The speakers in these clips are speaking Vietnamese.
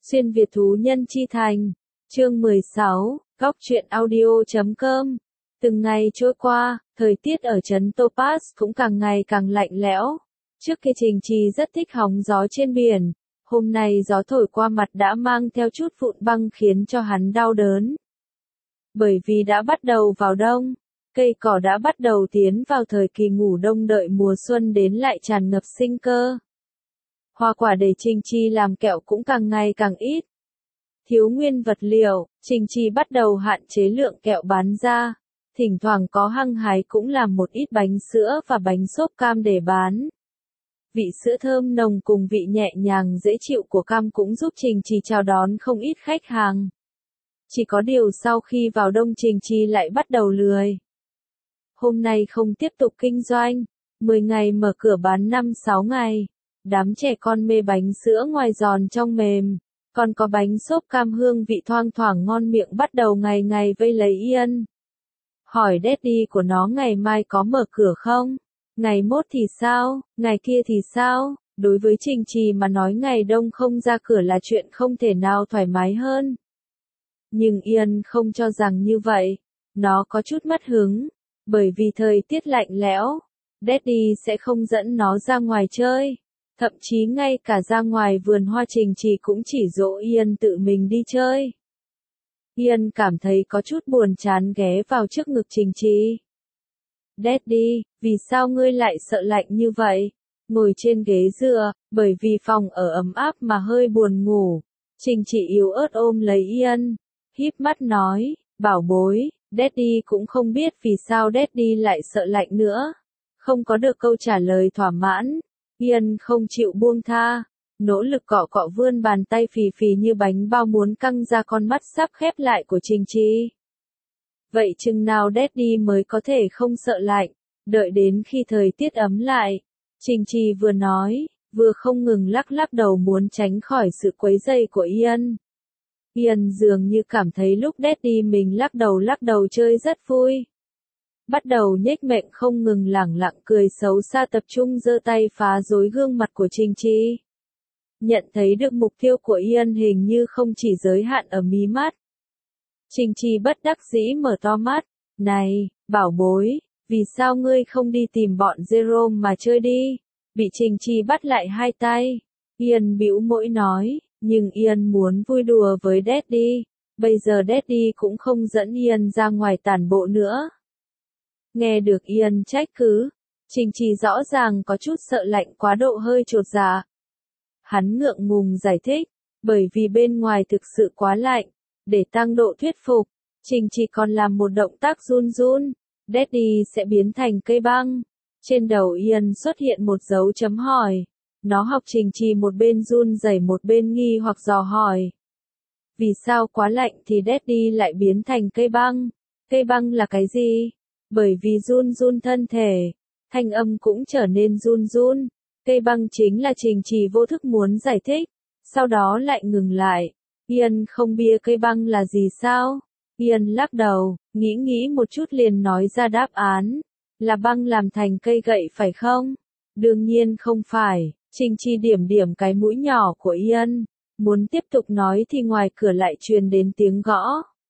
Xuyên Việt thú nhân chi thành. Chương 16, góc truyện audio.com. Từng ngày trôi qua, thời tiết ở trấn Topaz cũng càng ngày càng lạnh lẽo. Trước kia Trình Trì rất thích hóng gió trên biển, hôm nay gió thổi qua mặt đã mang theo chút vụn băng khiến cho hắn đau đớn. Bởi vì đã bắt đầu vào đông, cây cỏ đã bắt đầu tiến vào thời kỳ ngủ đông, đợi mùa xuân đến lại tràn ngập sinh cơ. Hoa quả để Trình Trì làm kẹo cũng càng ngày càng ít. Thiếu nguyên vật liệu, Trình Trì bắt đầu hạn chế lượng kẹo bán ra, thỉnh thoảng có hăng hái cũng làm một ít bánh sữa và bánh xốp cam để bán. Vị sữa thơm nồng cùng vị nhẹ nhàng dễ chịu của cam cũng giúp Trình Trì chào đón không ít khách hàng. Chỉ có điều sau khi vào đông Trình Trì lại bắt đầu lười. Hôm nay không tiếp tục kinh doanh, 10 ngày mở cửa bán 5-6 ngày. Đám trẻ con mê bánh sữa ngoài giòn trong mềm, còn có bánh xốp cam hương vị thoang thoảng ngon miệng bắt đầu ngày ngày vây lấy Ian. Hỏi daddy của nó ngày mai có mở cửa không? Ngày mốt thì sao? Ngày kia thì sao? Đối với Trình Trì mà nói ngày đông không ra cửa là chuyện không thể nào thoải mái hơn. Nhưng Ian không cho rằng như vậy. Nó có chút mất hứng, bởi vì thời tiết lạnh lẽo, daddy sẽ không dẫn nó ra ngoài chơi. Thậm chí ngay cả ra ngoài vườn hoa Trình Trì cũng chỉ dỗ Ian tự mình đi chơi. Ian cảm thấy có chút buồn chán ghé vào trước ngực Trình Trì. Daddy, vì sao ngươi lại sợ lạnh như vậy? Ngồi trên ghế dựa, bởi vì phòng ở ấm áp mà hơi buồn ngủ. Trình Trì yếu ớt ôm lấy Ian, híp mắt nói, bảo bối, Daddy cũng không biết vì sao Daddy lại sợ lạnh nữa. Không có được câu trả lời thỏa mãn. Ian không chịu buông tha, nỗ lực cọ cọ vươn bàn tay phì phì như bánh bao muốn căng ra con mắt sắp khép lại của Trình Trì. Vậy chừng nào daddy mới có thể không sợ lạnh, đợi đến khi thời tiết ấm lại. Trình Trì vừa nói, vừa không ngừng lắc lắc đầu muốn tránh khỏi sự quấy rầy của Ian. Ian dường như cảm thấy lúc daddy mình lắc đầu chơi rất vui. Bắt đầu nhếch miệng không ngừng lẳng lặng cười xấu xa, tập trung giơ tay phá rối gương mặt của Trình Trì. Nhận thấy được mục tiêu của Ian hình như không chỉ giới hạn ở mí mắt. Trình Trì bất đắc dĩ mở to mắt, này, bảo bối, vì sao ngươi không đi tìm bọn Jerome mà chơi đi? Bị Trình Trì bắt lại hai tay. Ian bĩu môi nói, nhưng Ian muốn vui đùa với daddy. Bây giờ daddy cũng không dẫn Ian ra ngoài tản bộ nữa. Nghe được Ian trách cứ, Trình Trì rõ ràng có chút sợ lạnh quá độ, hơi chột dạ. Hắn ngượng ngùng giải thích, bởi vì bên ngoài thực sự quá lạnh. Để tăng độ thuyết phục, Trình Trì còn làm một động tác run run. Daddy sẽ biến thành cây băng. Trên đầu Ian xuất hiện một dấu chấm hỏi. Nó học Trình Trì một bên run rẩy một bên nghi hoặc dò hỏi. Vì sao quá lạnh thì daddy lại biến thành cây băng? Cây băng là cái gì? Bởi vì run run thân thể, thanh âm cũng trở nên run run. Cây băng chính là Trình Trì vô thức muốn giải thích, sau đó lại ngừng lại. Ian không bia cây băng là gì sao? Ian lắc đầu, nghĩ một chút liền nói ra đáp án. Là băng làm thành cây gậy phải không? Đương nhiên không phải. Trình Trì điểm cái mũi nhỏ của Ian. Muốn tiếp tục nói thì ngoài cửa lại truyền đến tiếng gõ.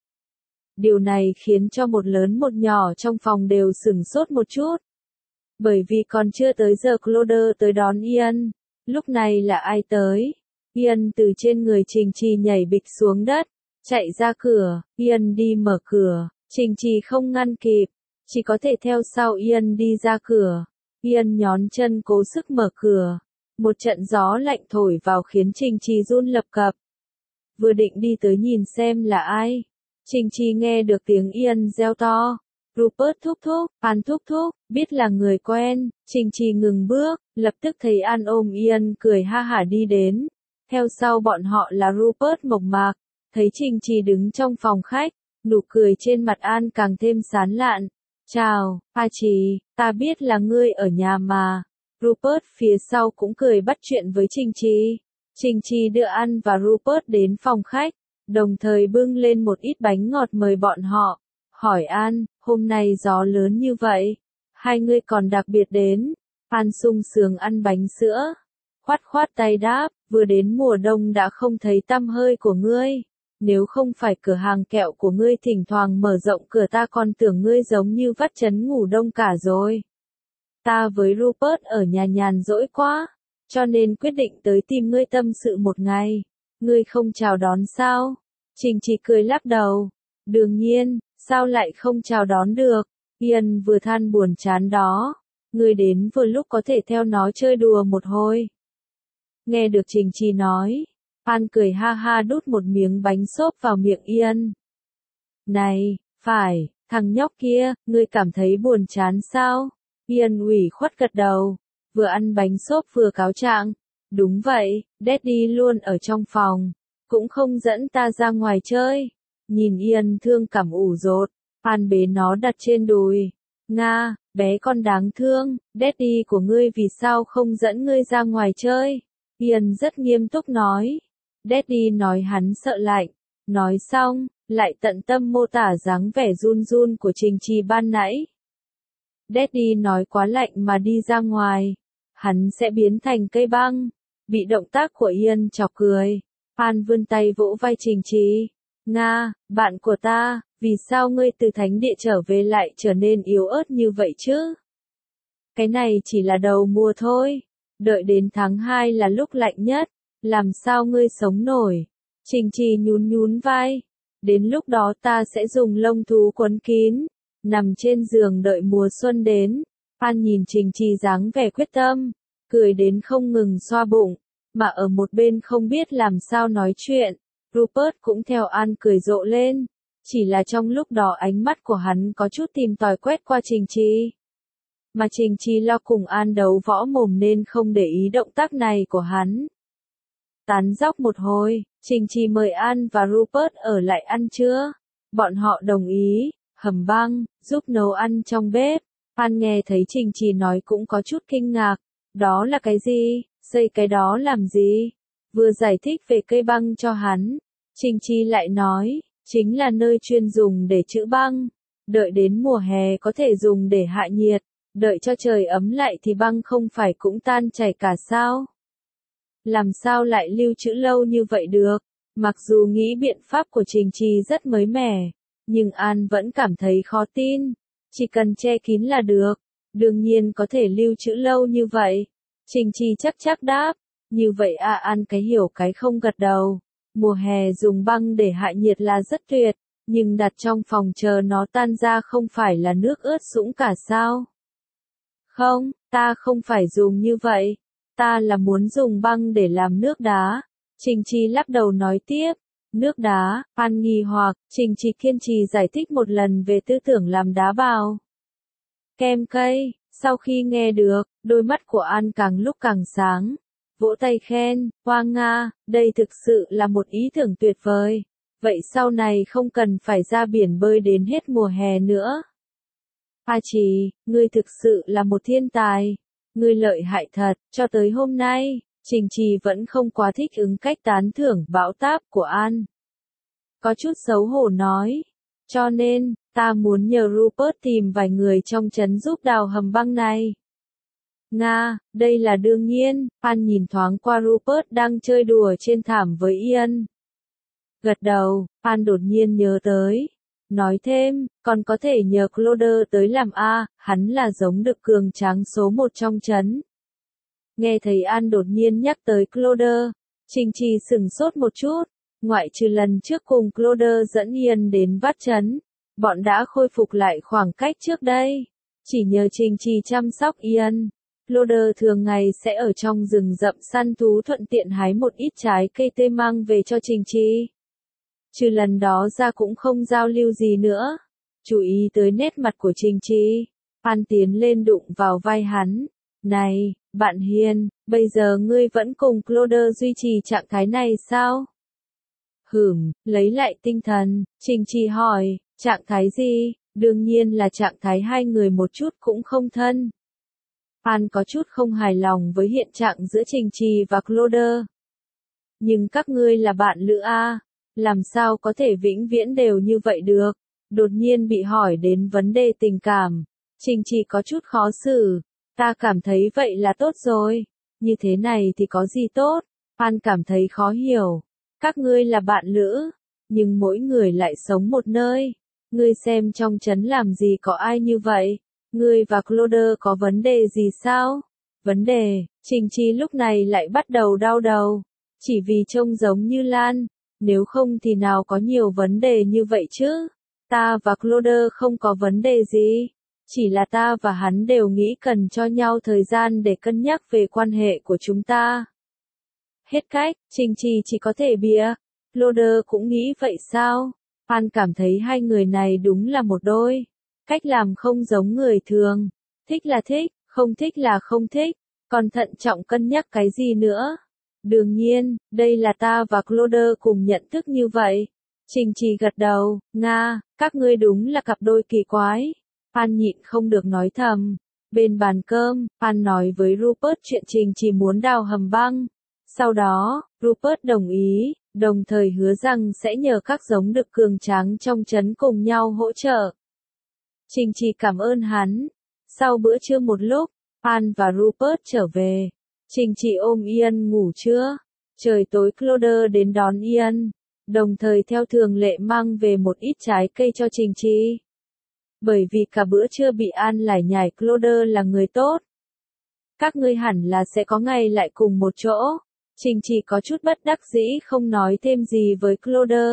Điều này khiến cho một lớn một nhỏ trong phòng đều sửng sốt một chút. Bởi vì còn chưa tới giờ Claude tới đón Ian. Lúc này là ai tới? Ian từ trên người Trình Trì nhảy bịch xuống đất, chạy ra cửa. Ian đi mở cửa, Trình Trì không ngăn kịp, chỉ có thể theo sau Ian đi ra cửa. Ian nhón chân cố sức mở cửa. Một trận gió lạnh thổi vào khiến Trình Trì run lập cập. Vừa định đi tới nhìn xem là ai, Trình Trì nghe được tiếng Ian reo to. Rupert thúc thúc, An thúc thúc, biết là người quen. Trình Trì ngừng bước, lập tức thấy An ôm Ian cười ha hả đi đến. Theo sau bọn họ là Rupert mộc mạc. Thấy Trình Trì đứng trong phòng khách, nụ cười trên mặt An càng thêm sán lạn. Chào, Trì, ta biết là ngươi ở nhà mà. Rupert phía sau cũng cười bắt chuyện với Trình Trì. Trình Trì đưa An và Rupert đến phòng khách, đồng thời bưng lên một ít bánh ngọt mời bọn họ. Hỏi An, hôm nay gió lớn như vậy, hai người còn đặc biệt đến. An sung sướng ăn bánh sữa. khoát khoát tay đáp, vừa đến mùa đông đã không thấy tăm hơi của ngươi. Nếu không phải cửa hàng kẹo của ngươi thỉnh thoảng mở rộng cửa ta còn tưởng ngươi giống như vắt chấn ngủ đông cả rồi. Ta với Rupert ở nhà nhàn rỗi quá, cho nên quyết định tới tìm ngươi tâm sự một ngày. Ngươi không chào đón sao? Trình Trì cười lắc đầu. Đương nhiên, sao lại không chào đón được? Ian vừa than buồn chán đó. Ngươi đến vừa lúc có thể theo nó chơi đùa một hồi. Nghe được Trình Trì nói, An cười ha ha đút một miếng bánh xốp vào miệng Ian. Này, phải, thằng nhóc kia, ngươi cảm thấy buồn chán sao? Ian ủy khuất gật đầu, vừa ăn bánh xốp vừa cáo trạng. Đúng vậy, Daddy luôn ở trong phòng, cũng không dẫn ta ra ngoài chơi. Nhìn Ian thương cảm ủ rột, An bế nó đặt trên đùi. Nga, bé con đáng thương, Daddy của ngươi vì sao không dẫn ngươi ra ngoài chơi? Ian rất nghiêm túc nói. Daddy nói hắn sợ lạnh. Nói xong, lại tận tâm mô tả dáng vẻ run run của Trình Trì ban nãy. Daddy nói quá lạnh mà đi ra ngoài, hắn sẽ biến thành cây băng. Bị động tác của Ian chọc cười, An vươn tay vỗ vai Trình Trì. Nga, bạn của ta, vì sao ngươi từ thánh địa trở về lại trở nên yếu ớt như vậy chứ? Cái này chỉ là đầu mùa thôi, đợi đến tháng 2 là lúc lạnh nhất, làm sao ngươi sống nổi? Trình Trì nhún nhún vai, đến lúc đó ta sẽ dùng lông thú quấn kín, nằm trên giường đợi mùa xuân đến. An nhìn Trình Trì dáng vẻ quyết tâm, cười đến không ngừng xoa bụng, mà ở một bên không biết làm sao nói chuyện. Rupert cũng theo An cười rộ lên, chỉ là trong lúc đó ánh mắt của hắn có chút tìm tòi quét qua Trình Trì. Mà Trình Trì lo cùng An đấu võ mồm nên không để ý động tác này của hắn. Tán dóc một hồi, Trình Trì mời An và Rupert ở lại ăn trưa. Bọn họ đồng ý, hầm băng, giúp nấu ăn trong bếp. An nghe thấy Trình Trì nói cũng có chút kinh ngạc. Đó là cái gì? Xây cái đó làm gì? Vừa giải thích về cây băng cho hắn, Trình Trì lại nói, chính là nơi chuyên dùng để trữ băng. Đợi đến mùa hè có thể dùng để hạ nhiệt, đợi cho trời ấm lại thì băng không phải cũng tan chảy cả sao? Làm sao lại lưu trữ lâu như vậy được? Mặc dù nghĩ biện pháp của Trình Trì rất mới mẻ, nhưng An vẫn cảm thấy khó tin. Chỉ cần che kín là được, đương nhiên có thể lưu trữ lâu như vậy. Trình Trì chắc đáp, như vậy An cái hiểu cái không gật đầu. Mùa hè dùng băng để hạ nhiệt là rất tuyệt, nhưng đặt trong phòng chờ nó tan ra không phải là nước ướt sũng cả sao? Không, ta không phải dùng như vậy. Ta là muốn dùng băng để làm nước đá. Trình Trì lắc đầu nói tiếp. Nước đá, An nghi hoặc, Trình Trì kiên trì giải thích một lần về tư tưởng làm đá bào. Kem cây, sau khi nghe được, đôi mắt của An càng lúc càng sáng. Vỗ tay khen, hoa Nga, đây thực sự là một ý tưởng tuyệt vời. Vậy sau này không cần phải ra biển bơi đến hết mùa hè nữa. A Trì, ngươi thực sự là một thiên tài. Ngươi lợi hại thật, cho tới hôm nay, Trình Trì vẫn không quá thích ứng cách tán thưởng bão táp của An. Có chút xấu hổ nói, cho nên, ta muốn nhờ Rupert tìm vài người trong trấn giúp đào hầm băng này. Nga, đây là đương nhiên. An nhìn thoáng qua Rupert đang chơi đùa trên thảm với Ian. Gật đầu, An đột nhiên nhớ tới. Nói thêm, còn có thể nhờ Claude tới làm hắn là giống đực cường tráng số 1 trong trấn. Nghe thấy An đột nhiên nhắc tới Claude, Trình Trì sửng sốt một chút, ngoại trừ lần trước cùng Claude dẫn Ian đến vắt trấn, bọn đã khôi phục lại khoảng cách trước đây. Chỉ nhờ Trình Trì chăm sóc Ian, Claude thường ngày sẽ ở trong rừng rậm săn thú thuận tiện hái một ít trái cây tươi mang về cho Trình Trì. Trừ lần đó ra cũng không giao lưu gì nữa. Chú ý tới nét mặt của Trình Trì, An tiến lên đụng vào vai hắn. Này, bạn hiền, bây giờ ngươi vẫn cùng Claude duy trì trạng thái này sao? Lấy lại tinh thần, Trình Trì hỏi, trạng thái gì? Đương nhiên là trạng thái hai người một chút cũng không thân. An có chút không hài lòng với hiện trạng giữa Trình Trì và Claude. Nhưng các ngươi là bạn lữ làm sao có thể vĩnh viễn đều như vậy được? Đột nhiên bị hỏi đến vấn đề tình cảm, Trình Trì có chút khó xử. Ta cảm thấy vậy là tốt rồi. Như thế này thì có gì tốt? An cảm thấy khó hiểu. Các ngươi là bạn lữ, nhưng mỗi người lại sống một nơi. Ngươi xem trong trấn làm gì có ai như vậy? Ngươi và Claude có vấn đề gì sao? Vấn đề, Trình Chi lúc này lại bắt đầu đau đầu. Chỉ vì trông giống như Lan, nếu không thì nào có nhiều vấn đề như vậy chứ? Ta và Claude không có vấn đề gì. Chỉ là ta và hắn đều nghĩ cần cho nhau thời gian để cân nhắc về quan hệ của chúng ta. Hết cách, Trình Chi chỉ có thể bịa. Claude cũng nghĩ vậy sao? An cảm thấy hai người này đúng là một đôi. Cách làm không giống người thường. Thích là thích, không thích là không thích. Còn thận trọng cân nhắc cái gì nữa? Đương nhiên, đây là ta và Claude cùng nhận thức như vậy. Trình Trì gật đầu, Nga, các ngươi đúng là cặp đôi kỳ quái. An nhịn không được nói thầm. Bên bàn cơm, An nói với Rupert chuyện Trình Trì muốn đào hầm băng. Sau đó, Rupert đồng ý, đồng thời hứa rằng sẽ nhờ các giống đực cường tráng trong trấn cùng nhau hỗ trợ. Trình Trì cảm ơn hắn. Sau bữa trưa một lúc, An và Rupert trở về. Trình Trì ôm Ian ngủ trưa. Trời tối Claude đến đón Ian, đồng thời theo thường lệ mang về một ít trái cây cho Trình Trì. Bởi vì cả bữa trưa bị An lải nhải Claude là người tốt. Các ngươi hẳn là sẽ có ngày lại cùng một chỗ. Trình Trì có chút bất đắc dĩ không nói thêm gì với Claude.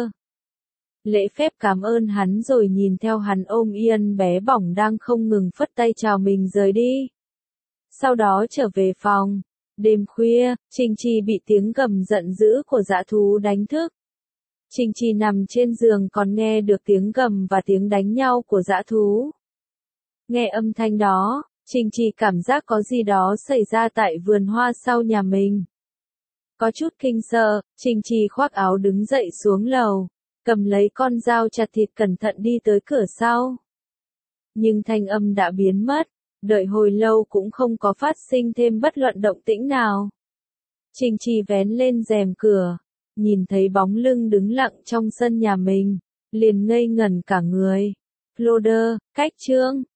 Lễ phép cảm ơn hắn rồi nhìn theo hắn ôm Ian bé bỏng đang không ngừng phất tay chào mình rời đi. Sau đó trở về phòng. Đêm khuya, Trình Trì bị tiếng gầm giận dữ của dã thú đánh thức. Trình Trì nằm trên giường còn nghe được tiếng gầm và tiếng đánh nhau của dã thú. Nghe âm thanh đó, Trình Trì cảm giác có gì đó xảy ra tại vườn hoa sau nhà mình. Có chút kinh sợ, Trình Trì khoác áo đứng dậy xuống lầu, cầm lấy con dao chặt thịt cẩn thận đi tới cửa sau. Nhưng thanh âm đã biến mất, đợi hồi lâu cũng không có phát sinh thêm bất luận động tĩnh nào. Trình Trì vén lên rèm cửa, nhìn thấy bóng lưng đứng lặng trong sân nhà mình, liền ngây ngẩn cả người. Claude, cách chương